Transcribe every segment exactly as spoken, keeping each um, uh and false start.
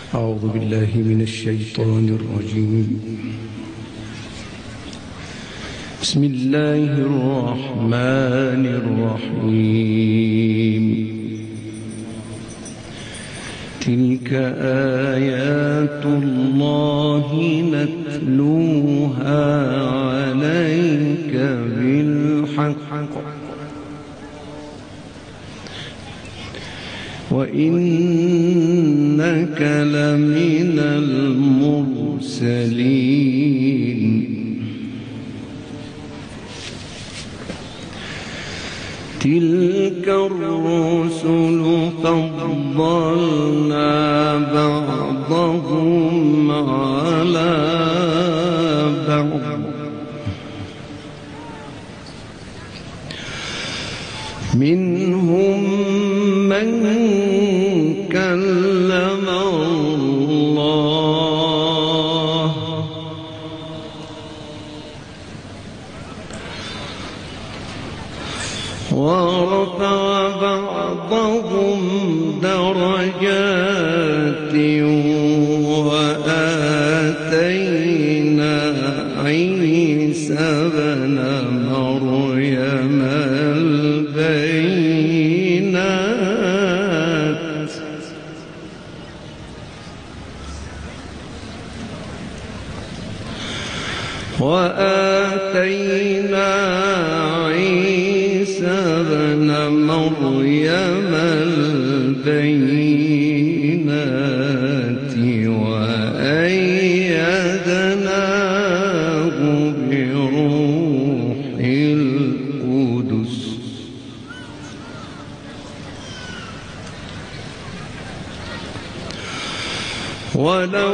أعوذ بالله من الشيطان الرجيم. بسم الله الرحمن الرحيم. تلك آيات الله نتلوها عليك بالحق وإنك لمن المرسلين. تلك الرسل فضلنا بعضهم على بعض منهم من كلم الله ورفع بعضهم درجات وآتينا عيسى ابن مريم البينات وآتينا عيسى ابن مريم البينات وأيدناه بروح القدس ولو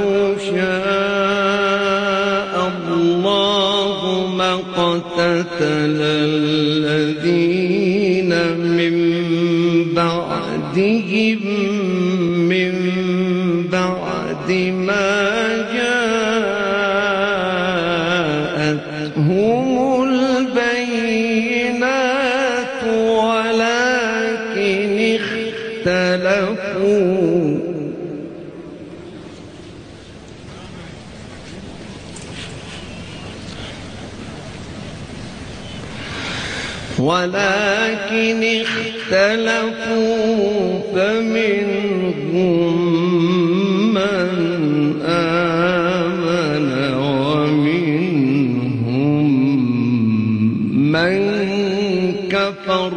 شاء الله ما اقتتل الذين من بعدهم من بعد ما جاءتهم البينات ولكن اختلفوا ولكن اختلفوا فمنهم من آمن ومنهم من كفر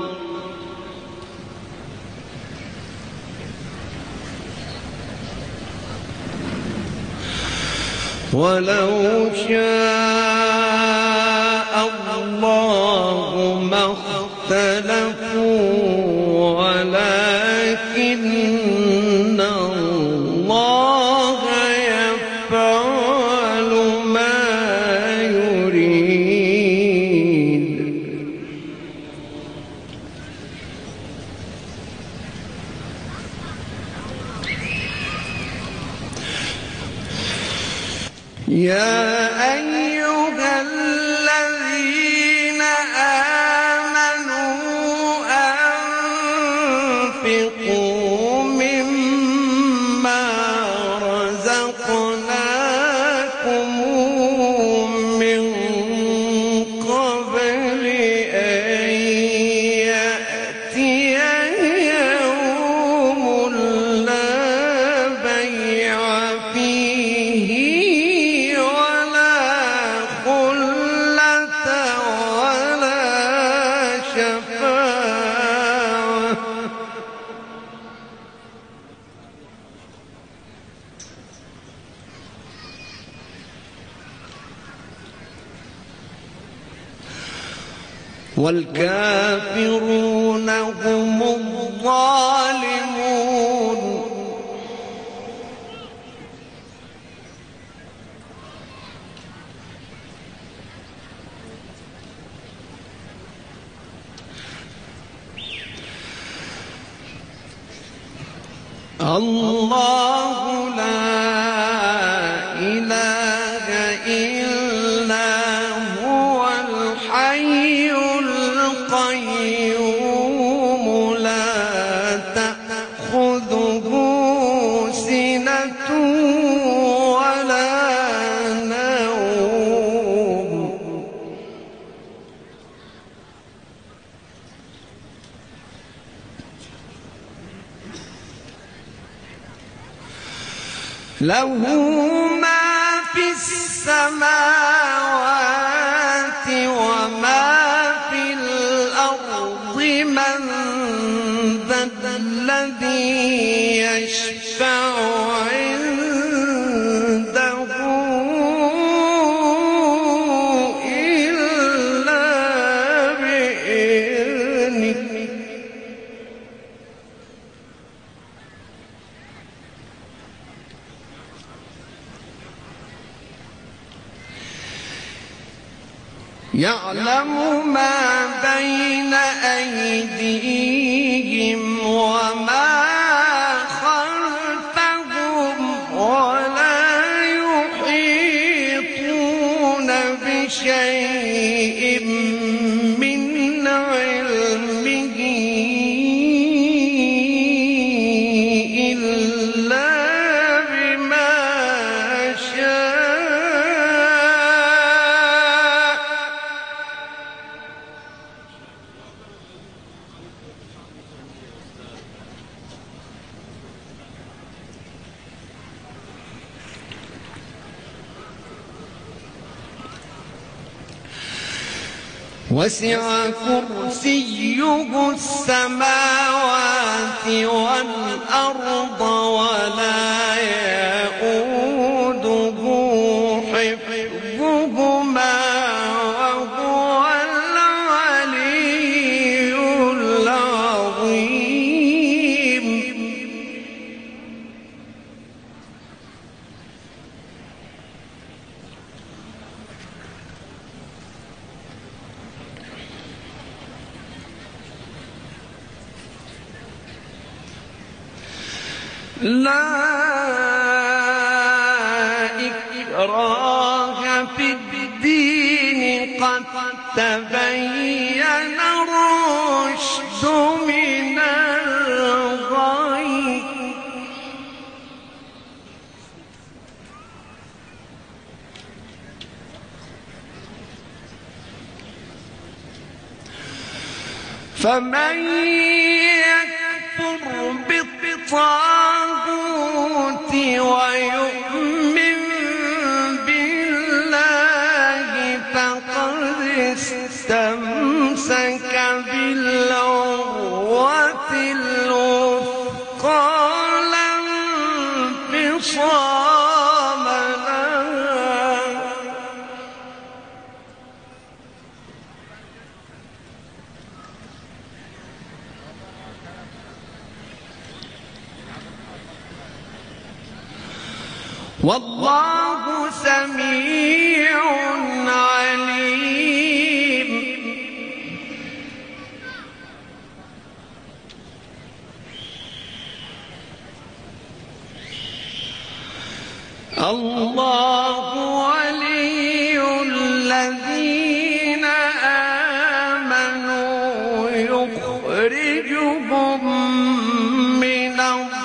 ولو شاء الله ما اختلفوا ولكن الله يفعل ما يريد. يا أيها الذين آمنوا أنفقوا مما رزقناكم من قبل أن يأتي يوم لا بيع فيه ولا خلة ولا شفاعة والكافرون هم الظالمون. الله لا إله إلا هو الحي القيوم لا تأخذه سنة سِنَةٌ وَلَا نَوْمٌ لَهُ مَا فِي السَّمَاوَاتِ وَمَا فِي الْأَرْضِ مَنْ ذَا الَّذِي يَشْفَعُ عِندَهُ إِلَّا بِإِذْنِهِ يَعْلَمُ مَا بَيْنَ أَيْدِيهِمْ وَمَا خَلْفَهُمْ وَلَا يُحِيطُونَ بِشَيْءٍ مِّنْ عِلْمِهِ إِلَّا بِمَا شَاءَ وَسِعَ كُرْسِيُّهُ السَّمَاوَاتِ وَالْأَرْضَ وَلَا يَئُودُهُ حِفْظُهُمَا وَهُوَ الْعَلِيُّ الْعَظِيمُ لا إكراه في الدين قد تبين الرشد من الغي فمن يكفر بالطاغوت ويؤمن بالله فقد استمسك بالعروة الوثقى لا انفصام لها والله سميع عليم الله ولي الذين آمنوا يخرجهم من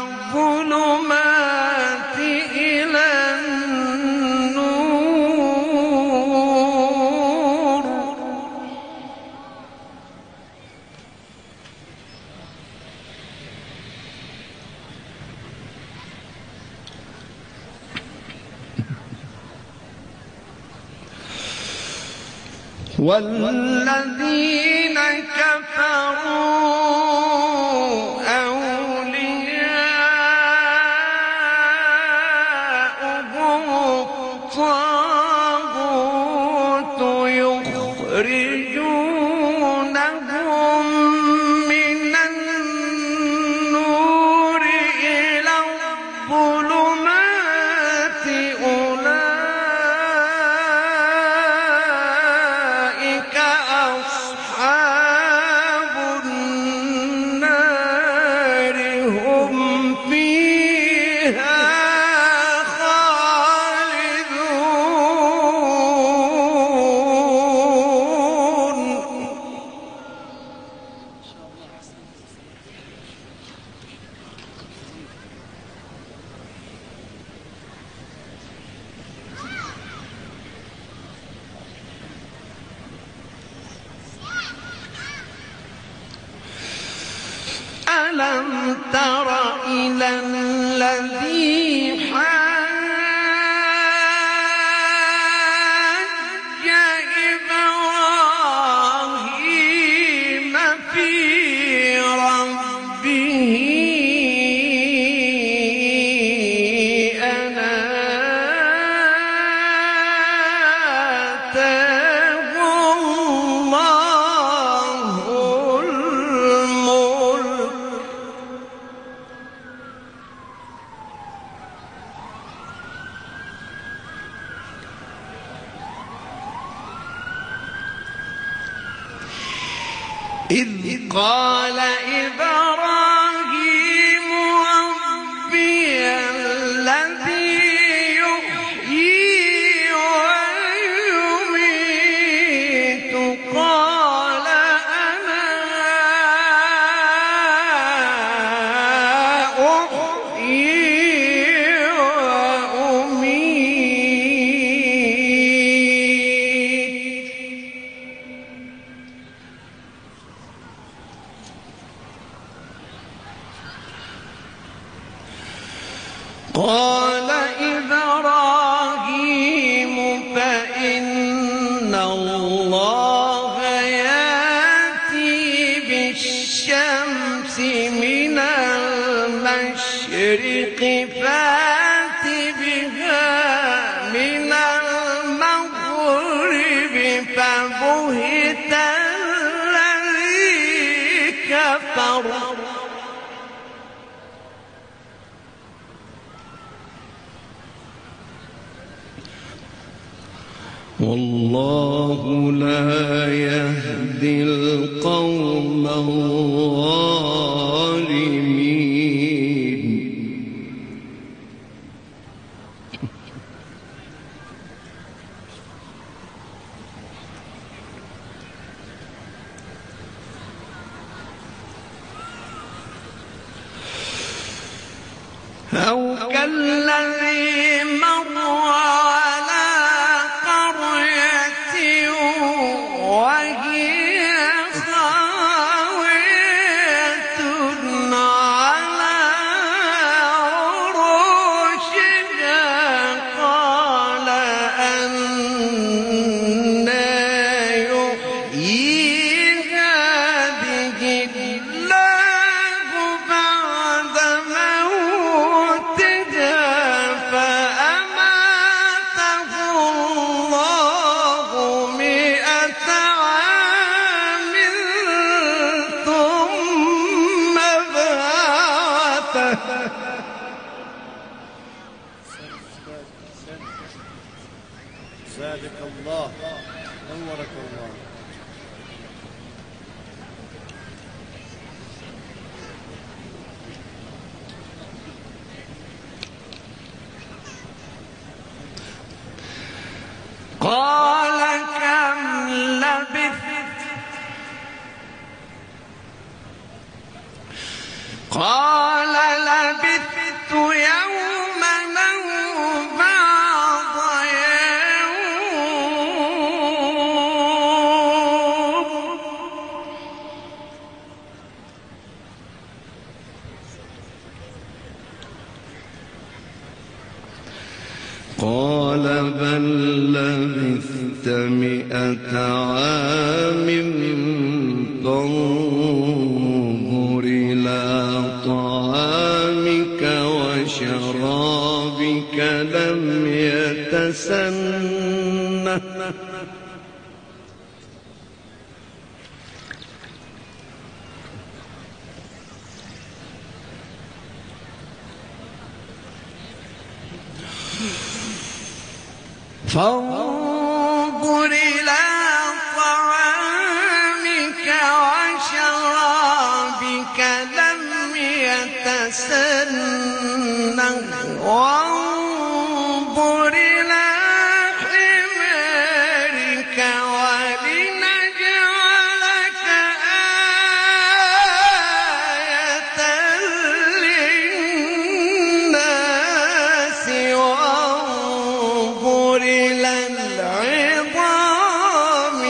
الظلمات إلى النور والذين كفروا أولياؤهم الطاغوت يخرجونهم من النور إلى الظلمات أولئك أصحاب النار تر إلى الذي حاج إبراهيم في ربه أن آتاه الله الملك إذ قال إبراهيم ربي الذي يحيي ويميت قال أنا أحيي وأميت قال إبراهيم فإن الله يأتي بالشمس من المشرق فأت بها من المغرب فبهت الذي كفر والله لا يهدي القوم الظالمين أو كالذي مر على قرية وهي خاوية على عروشها قال أنى يحيي هذه الله بعد موتها فأماته الله مئة عام ثم بعثه زادك الله نورك الله. قال كم لبثت قال لبثت يوما أو بعض يوم قال بل لبثت مئة عام فانظر إلى طعامك وشرابك لم يتسنه فانظر إلى طعامك وشرابك لم يتسنه وانظر إلى حمارك ولنجعلك آية للناس وانظر إلى العظام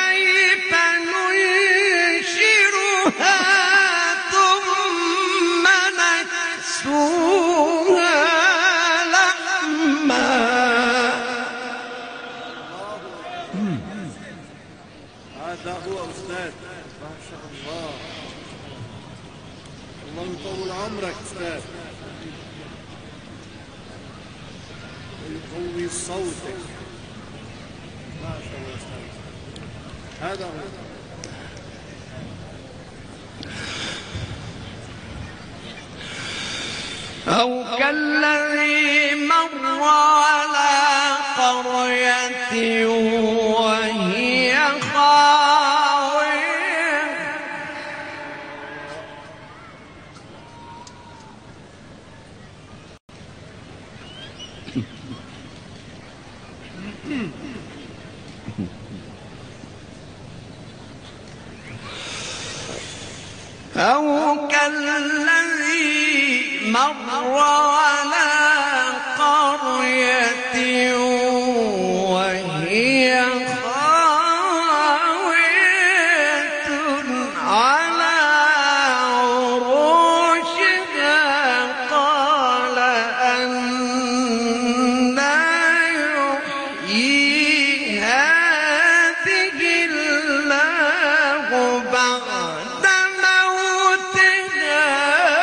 كيف ننشرها ثم قوي صوتك. ما شاء الله أستاذ. هذا هو. أو كالذي مر على قرية وهي خاوية أو كالذي مر على قرية وهي خاوية على عروشها قال أنى يحيي هذه الله بعد موتها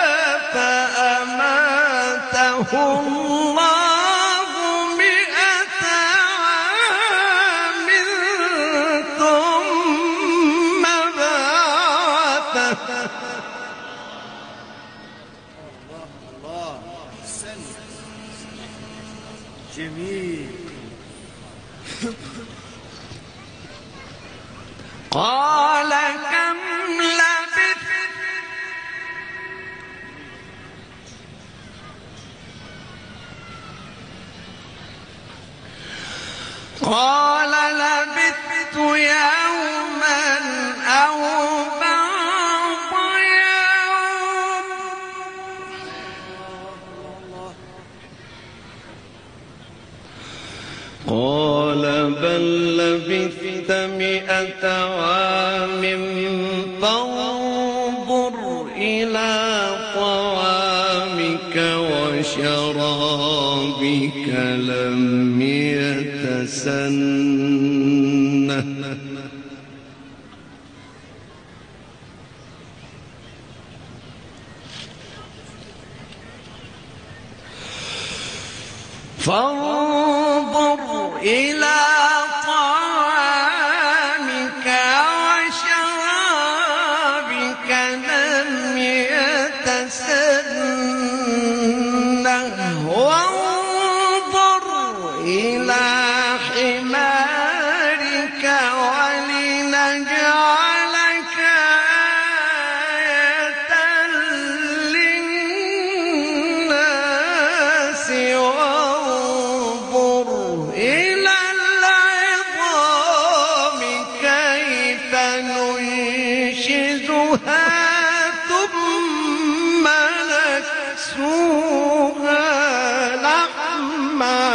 فأماته الله مئة عام ثم بعثه. الله الله أحسنت. جميل. قال كم لبثت قال لبثت يوما أو بعض يوم قال بل لبثت مئة عام فانظر إلى طعامك وشرابك لم يتسنه فانظر إلى طعامك وشرابك لم يتسنه وانظر إلى حمارك ولنجعلك آية للناس وانظر إلى العظام كيف ننشزها ثم نكسوها لحما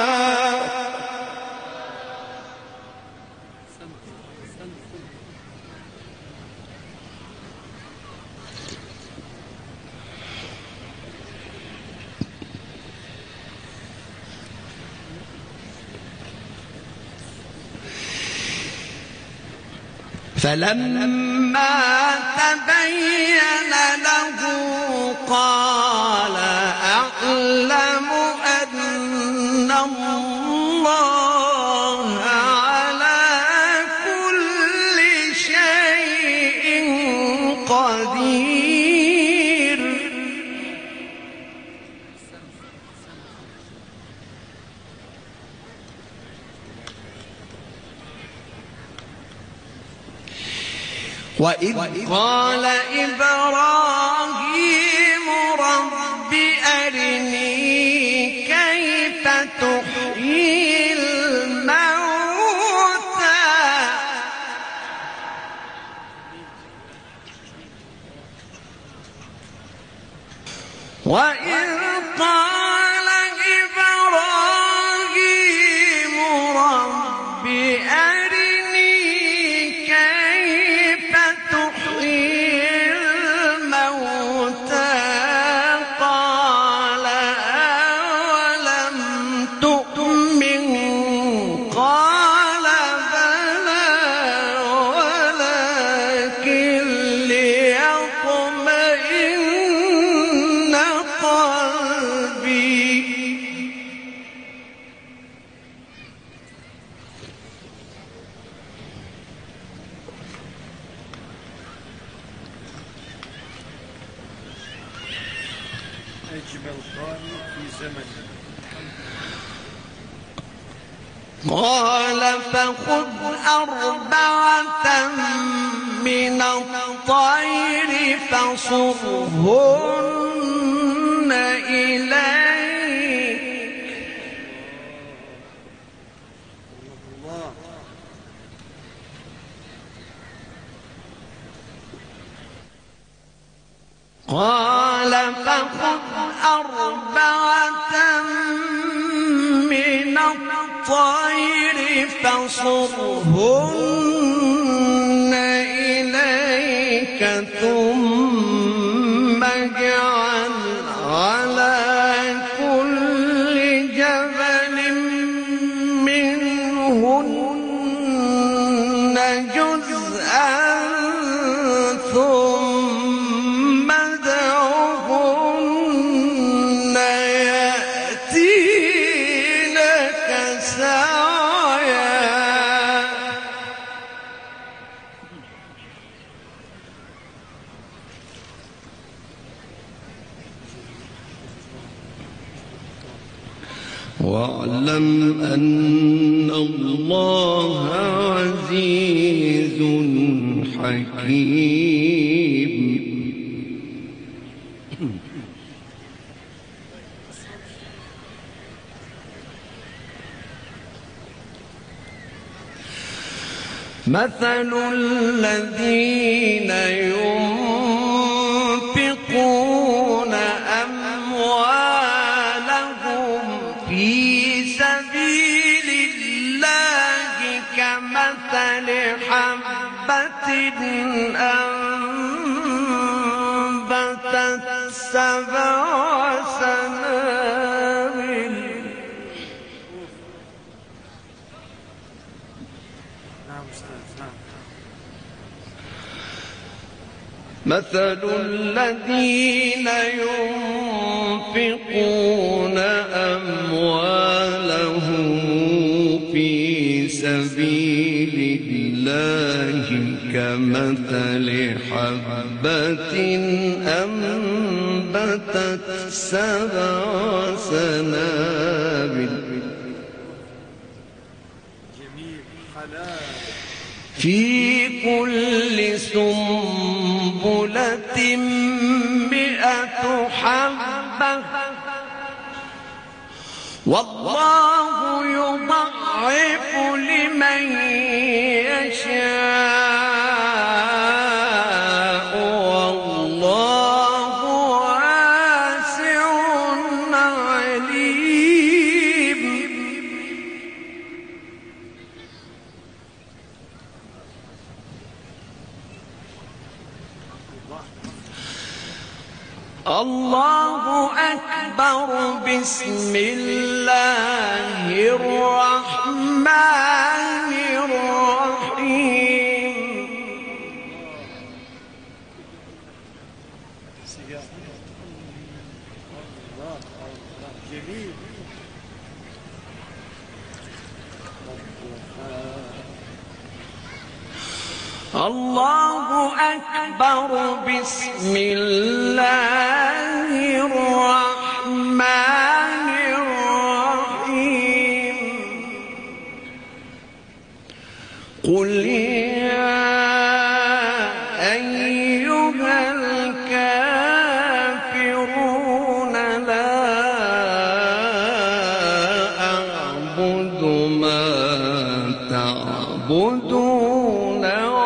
فلما تبين له قال أعلم أن الله على كل شيء قدير. وإذ قال إبراهيم رب أرني كيف تحيي الموتى وإذ قال إبراهيم رب أرني كيف تحيي الموتى قال قال فخذ أربعة من الطير فصرهن إليك قال فخذ أربعة من الطير فصرهن إليك ثم اجعل على كل جبل منهن جزءا ثم ادعهن يأتينك سعيا واعلم أن الله عزيز حكيم. مثل الذين ينفقون أموالهم في سبيل الله كمثل حبة أنبتت سبع سنابل مثل الذين ينفقون أموالهم في سبيل الله كمثل حبة أنبتت سبع سنابل في كل سنبلة مئة حبة والله يضاعف لمن يشاء والله واسع عليم. الله أكبر. بسم الله الرحمن الرحيم. الله أكبر. بسم الله الرحمن الرحيم. قل يا أيها الكافرون لا أعبد ما تعبدون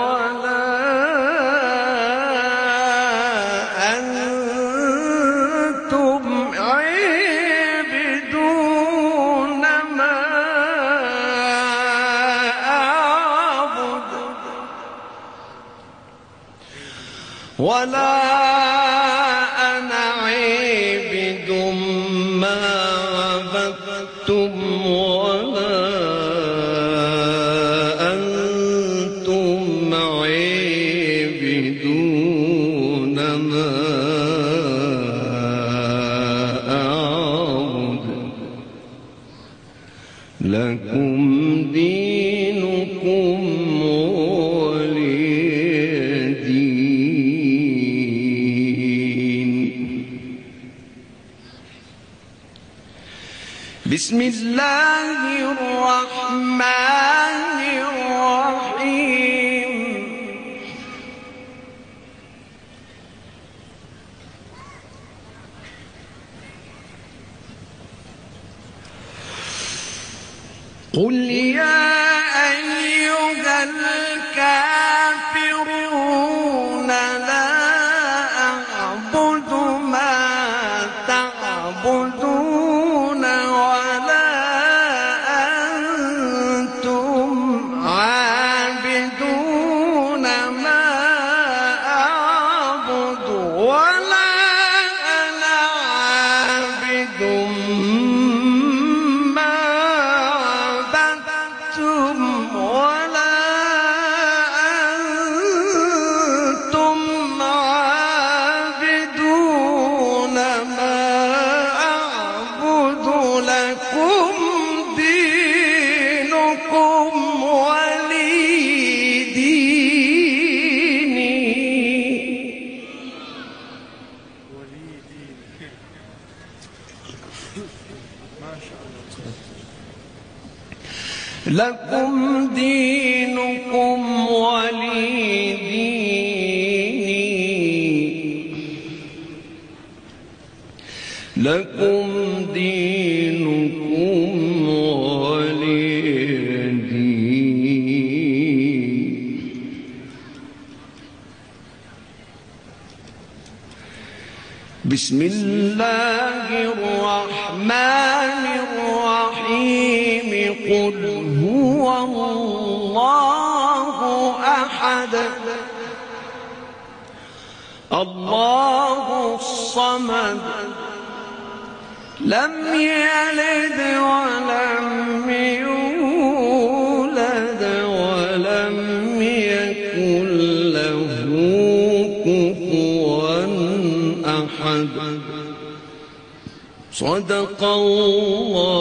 ولا أنا عابد ما عبدتم ولا أنتم عابدون ما أعبد لكم دينكم بسم الله الرحمن الرحيم قل يا أيها الكافرون لا أعبد ما تعبدون ولا أنتم عابدون ما أعبد ولا أنا عابد ولا أنتم عابدون ما أعبد لكم دينكم ولي ديني ولي ديني. ما شاء الله. لكم دينكم ولي ديني لكم دينكم ولي ديني بسم الله الرحمن الرحيم قل هو الله أحد الله الصمد لم يلد ولم يولد ولم يكن له كفوا أحد صدق الله